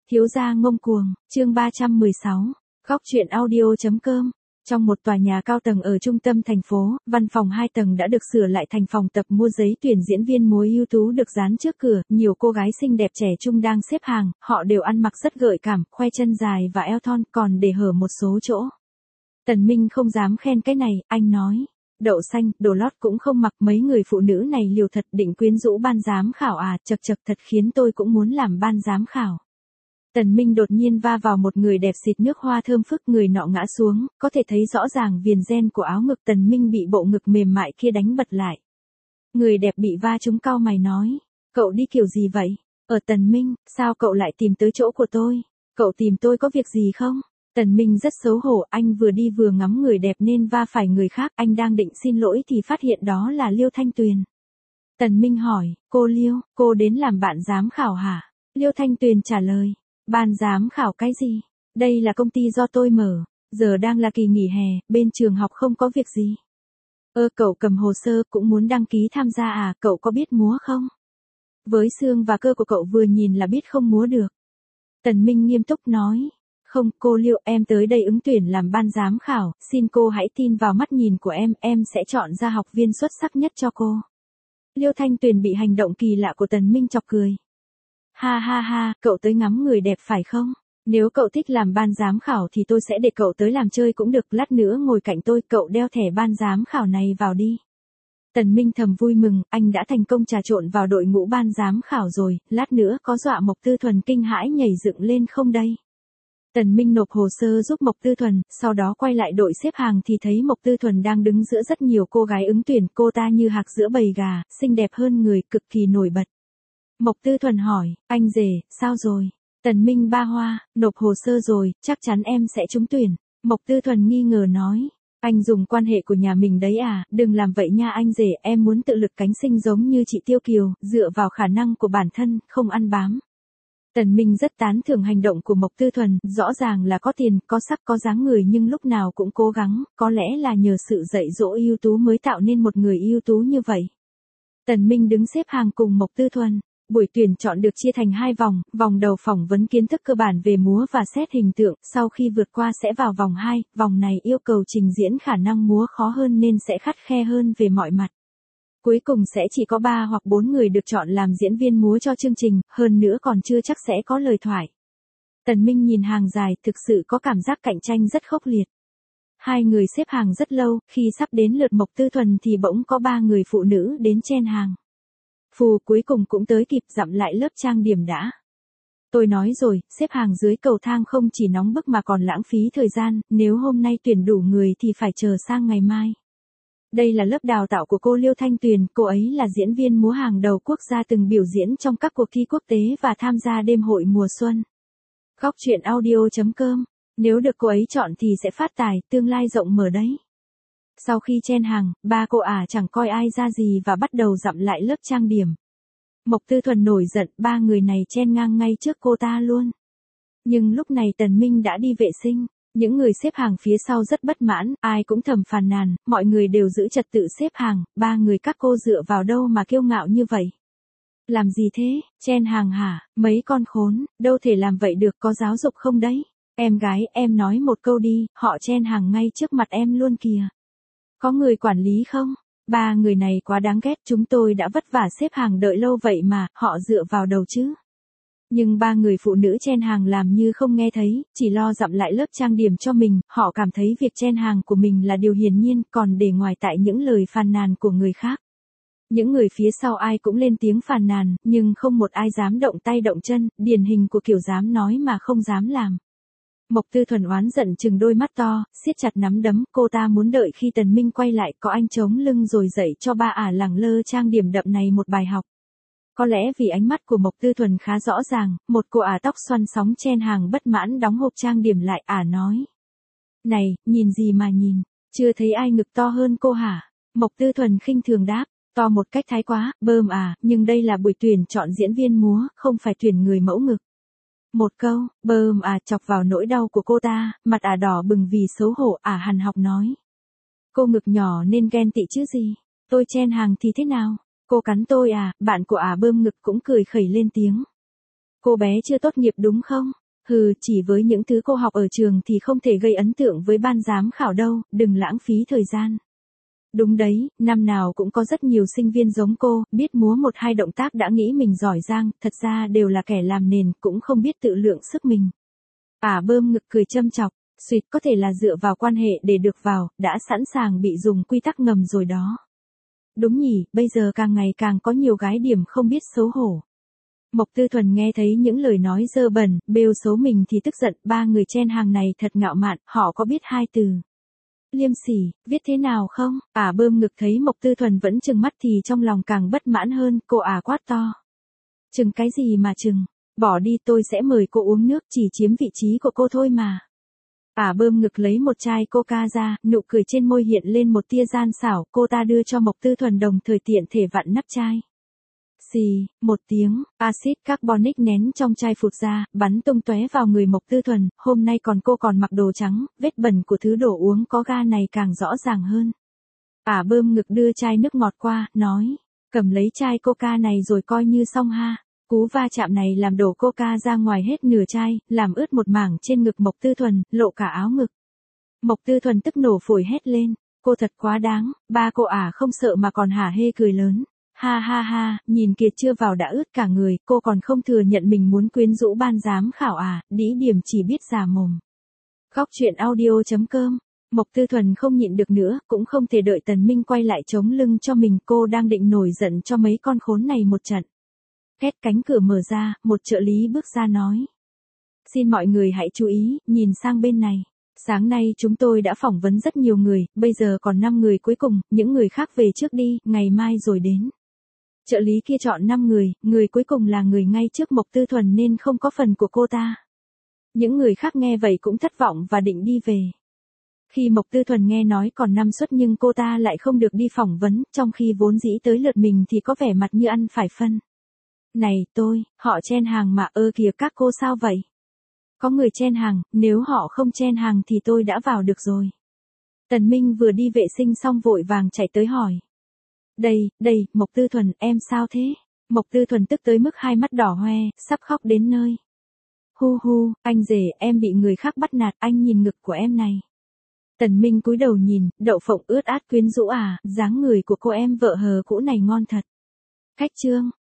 Thiếu gia ngông cuồng, chương 316, góc truyện audio.com. Trong một tòa nhà cao tầng ở trung tâm thành phố, văn phòng 2 tầng đã được sửa lại thành phòng tập mua giấy tuyển diễn viên múa ưu tú được dán trước cửa, nhiều cô gái xinh đẹp trẻ trung đang xếp hàng, họ đều ăn mặc rất gợi cảm, khoe chân dài và eo thon, còn để hở một số chỗ. Tần Minh không dám khen cái này, anh nói. Đậu xanh, đồ lót cũng không mặc, mấy người phụ nữ này liều thật định quyến rũ ban giám khảo à, chật chật thật khiến tôi cũng muốn làm ban giám khảo. Tần Minh đột nhiên va vào một người đẹp xịt nước hoa thơm phức, người nọ ngã xuống, có thể thấy rõ ràng viền ren của áo ngực. Tần Minh bị bộ ngực mềm mại kia đánh bật lại. Người đẹp bị va trúng cau mày nói, cậu đi kiểu gì vậy? Tần Minh, sao cậu lại tìm tới chỗ của tôi? Cậu tìm tôi có việc gì không? Tần Minh rất xấu hổ, anh vừa đi vừa ngắm người đẹp nên va phải người khác, anh đang định xin lỗi thì phát hiện đó là Liêu Thanh Tuyền. Tần Minh hỏi, cô Liêu, cô đến làm bạn giám khảo hả? Liêu Thanh Tuyền trả lời, ban giám khảo cái gì? Đây là công ty do tôi mở, giờ đang là kỳ nghỉ hè, bên trường học không có việc gì. Cậu cầm hồ sơ cũng muốn đăng ký tham gia à, cậu có biết múa không? Với xương và cơ của cậu vừa nhìn là biết không múa được. Tần Minh nghiêm túc nói, không, cô Liêu, em tới đây ứng tuyển làm ban giám khảo, xin cô hãy tin vào mắt nhìn của em sẽ chọn ra học viên xuất sắc nhất cho cô. Liêu Thanh Tuyền bị hành động kỳ lạ của Tần Minh chọc cười. Ha ha ha, cậu tới ngắm người đẹp phải không? Nếu cậu thích làm ban giám khảo thì tôi sẽ để cậu tới làm chơi cũng được, lát nữa ngồi cạnh tôi, cậu đeo thẻ ban giám khảo này vào đi. Tần Minh thầm vui mừng, anh đã thành công trà trộn vào đội ngũ ban giám khảo rồi, lát nữa có dọa Mộc Tư Thuần kinh hãi nhảy dựng lên không đây? Tần Minh nộp hồ sơ giúp Mộc Tư Thuần, sau đó quay lại đội xếp hàng thì thấy Mộc Tư Thuần đang đứng giữa rất nhiều cô gái ứng tuyển, cô ta như hạc giữa bầy gà, xinh đẹp hơn người, cực kỳ nổi bật. Mộc Tư Thuần hỏi, anh rể, sao rồi? Tần Minh ba hoa, nộp hồ sơ rồi, chắc chắn em sẽ trúng tuyển. Mộc Tư Thuần nghi ngờ nói, anh dùng quan hệ của nhà mình đấy à, đừng làm vậy nha anh rể, em muốn tự lực cánh sinh giống như chị Tiêu Kiều, dựa vào khả năng của bản thân, không ăn bám. Tần Minh rất tán thưởng hành động của Mộc Tư Thuần, rõ ràng là có tiền, có sắc, có dáng người nhưng lúc nào cũng cố gắng, có lẽ là nhờ sự dạy dỗ ưu tú mới tạo nên một người ưu tú như vậy. Tần Minh đứng xếp hàng cùng Mộc Tư Thuần. Buổi tuyển chọn được chia thành 2 vòng, vòng đầu phỏng vấn kiến thức cơ bản về múa và xét hình tượng, sau khi vượt qua sẽ vào vòng 2, vòng này yêu cầu trình diễn khả năng múa khó hơn nên sẽ khắt khe hơn về mọi mặt. Cuối cùng sẽ chỉ có 3 hoặc 4 người được chọn làm diễn viên múa cho chương trình, hơn nữa còn chưa chắc sẽ có lời thoại. Tần Minh nhìn hàng dài, thực sự có cảm giác cạnh tranh rất khốc liệt. 2 người xếp hàng rất lâu, khi sắp đến lượt Mộc Tư Thuần thì bỗng có 3 người phụ nữ đến chen hàng. Phù cuối cùng cũng tới kịp, dặm lại lớp trang điểm đã. Tôi nói rồi, xếp hàng dưới cầu thang không chỉ nóng bức mà còn lãng phí thời gian, nếu hôm nay tuyển đủ người thì phải chờ sang ngày mai. Đây là lớp đào tạo của cô Liêu Thanh Tuyền, cô ấy là diễn viên múa hàng đầu quốc gia từng biểu diễn trong các cuộc thi quốc tế và tham gia đêm hội mùa xuân. Góc truyện audio.com, nếu được cô ấy chọn thì sẽ phát tài, tương lai rộng mở đấy. Sau khi chen hàng, 3 cô chẳng coi ai ra gì và bắt đầu dặm lại lớp trang điểm. Mộc Tư Thuần nổi giận, 3 người này chen ngang ngay trước cô ta luôn. Nhưng lúc này Tần Minh đã đi vệ sinh, những người xếp hàng phía sau rất bất mãn, ai cũng thầm phàn nàn, mọi người đều giữ trật tự xếp hàng, 3 người các cô dựa vào đâu mà kiêu ngạo như vậy? Làm gì thế, chen hàng hả, mấy con khốn, đâu thể làm vậy được, có giáo dục không đấy? Em gái, em nói một câu đi, họ chen hàng ngay trước mặt em luôn kìa. Có người quản lý không? 3 người này quá đáng ghét, chúng tôi đã vất vả xếp hàng đợi lâu vậy mà, họ dựa vào đầu chứ. Nhưng 3 người phụ nữ chen hàng làm như không nghe thấy, chỉ lo dặm lại lớp trang điểm cho mình, họ cảm thấy việc chen hàng của mình là điều hiển nhiên, còn để ngoài tại những lời phàn nàn của người khác. Những người phía sau ai cũng lên tiếng phàn nàn, nhưng không một ai dám động tay động chân, điển hình của kiểu dám nói mà không dám làm. Mộc Tư Thuần oán giận trừng đôi mắt to, siết chặt nắm đấm, cô ta muốn đợi khi Tần Minh quay lại có anh chống lưng rồi dạy cho 3 lẳng lơ trang điểm đậm này một bài học. Có lẽ vì ánh mắt của Mộc Tư Thuần khá rõ ràng, một cô tóc xoăn sóng chen hàng bất mãn đóng hộp trang điểm lại, nói. Này, nhìn gì mà nhìn, chưa thấy ai ngực to hơn cô hả? Mộc Tư Thuần khinh thường đáp, to một cách thái quá, bơm nhưng đây là buổi tuyển chọn diễn viên múa, không phải tuyển người mẫu ngực. Một câu, bơm chọc vào nỗi đau của cô ta, mặt đỏ bừng vì xấu hổ, hằn học nói. Cô ngực nhỏ nên ghen tị chứ gì, tôi chen hàng thì thế nào? Cô cắn tôi bạn của bơm ngực cũng cười khẩy lên tiếng. Cô bé chưa tốt nghiệp đúng không? Hừ, chỉ với những thứ cô học ở trường thì không thể gây ấn tượng với ban giám khảo đâu, đừng lãng phí thời gian. Đúng đấy, năm nào cũng có rất nhiều sinh viên giống cô, biết múa một hai động tác đã nghĩ mình giỏi giang, thật ra đều là kẻ làm nền, cũng không biết tự lượng sức mình. Bơm ngực cười châm chọc, suýt có thể là dựa vào quan hệ để được vào, đã sẵn sàng bị dùng quy tắc ngầm rồi đó. Đúng nhỉ, bây giờ càng ngày càng có nhiều gái điểm không biết xấu hổ. Mộc Tư Thuần nghe thấy những lời nói dơ bẩn, bêu xấu mình thì tức giận, ba người chen hàng này thật ngạo mạn, họ có biết hai từ liêm sỉ, viết thế nào không? Bơm ngực thấy Mộc Tư Thuần vẫn trừng mắt thì trong lòng càng bất mãn hơn, cô quát to. Trừng cái gì mà trừng, bỏ đi tôi sẽ mời cô uống nước, chỉ chiếm vị trí của cô thôi mà. Bơm ngực lấy một chai coca ra, nụ cười trên môi hiện lên một tia gian xảo, cô ta đưa cho Mộc Tư Thuần đồng thời tiện thể vặn nắp chai. Xì, một tiếng, axit carbonic nén trong chai phụt ra, bắn tung tóe vào người Mộc Tư Thuần, hôm nay cô còn mặc đồ trắng, vết bẩn của thứ đồ uống có ga này càng rõ ràng hơn. Bơm ngực đưa chai nước ngọt qua, nói, cầm lấy chai coca này rồi coi như xong ha. Cú va chạm này làm đổ coca ra ngoài hết nửa chai, làm ướt một mảng trên ngực Mộc Tư Thuần, lộ cả áo ngực. Mộc Tư Thuần tức nổ phổi hét lên, cô thật quá đáng, ba cô không sợ mà còn hả hê cười lớn. Ha ha ha, nhìn kìa chưa vào đã ướt cả người, cô còn không thừa nhận mình muốn quyến rũ ban giám khảo đĩ điểm chỉ biết già mồm. Góc truyện audio.com, Mộc Tư Thuần không nhịn được nữa, cũng không thể đợi Tần Minh quay lại chống lưng cho mình, cô đang định nổi giận cho mấy con khốn này một trận. Két cánh cửa mở ra, một trợ lý bước ra nói. Xin mọi người hãy chú ý, nhìn sang bên này. Sáng nay chúng tôi đã phỏng vấn rất nhiều người, bây giờ còn 5 người cuối cùng, những người khác về trước đi, ngày mai rồi đến. Trợ lý kia chọn 5 người cuối cùng là người ngay trước Mộc Tư Thuần nên không có phần của cô ta. Những người khác nghe vậy cũng thất vọng và định đi về. Khi Mộc Tư Thuần nghe nói còn 5 suất nhưng cô ta lại không được đi phỏng vấn, trong khi vốn dĩ tới lượt mình thì có vẻ mặt như ăn phải phân. Này họ chen hàng mà kìa các cô sao vậy? Có người chen hàng, nếu họ không chen hàng thì tôi đã vào được rồi. Tần Minh vừa đi vệ sinh xong vội vàng chạy tới hỏi. Đây, Mộc Tư Thuần, em sao thế? Mộc Tư Thuần tức tới mức hai mắt đỏ hoe, sắp khóc đến nơi. Hu, anh rể, em bị người khác bắt nạt, anh nhìn ngực của em này. Tần Minh cúi đầu nhìn, đậu phộng ướt át quyến rũ dáng người của cô em vợ hờ cũ này ngon thật. Khách trương,